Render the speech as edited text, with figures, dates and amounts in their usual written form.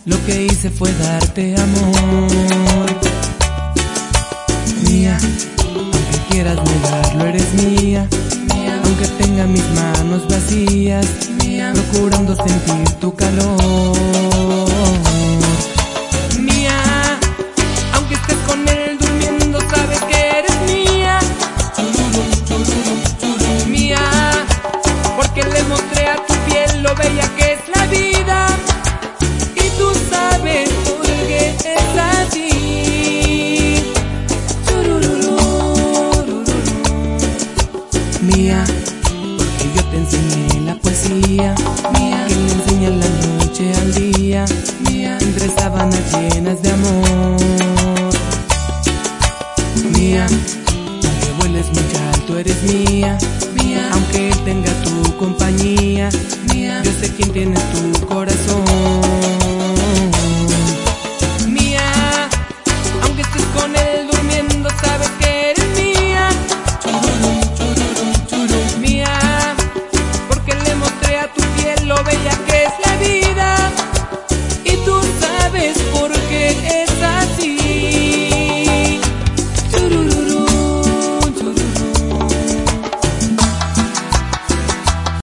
Lo que hice fue darte amor. Mía, aunque quieras negarlo, eres mía. Aunque tenga mis manos vacías, procurando sentir tu calor. Mía, aunque estés con él durmiendo, sabes que eres mía. Mía, porque le mostré a tu piel lo bella que es la vida. Y tú sabes por qué es así. Mía, porque yo te enseñé la poesía. Mía, que me enseña la noche al día. Mía, entre sábanas llenas de amor. Mía, aunque vueles muy alto, eres mía. Mía, aunque él tenga tu compañía. Mía, yo sé quién tiene tu corazón.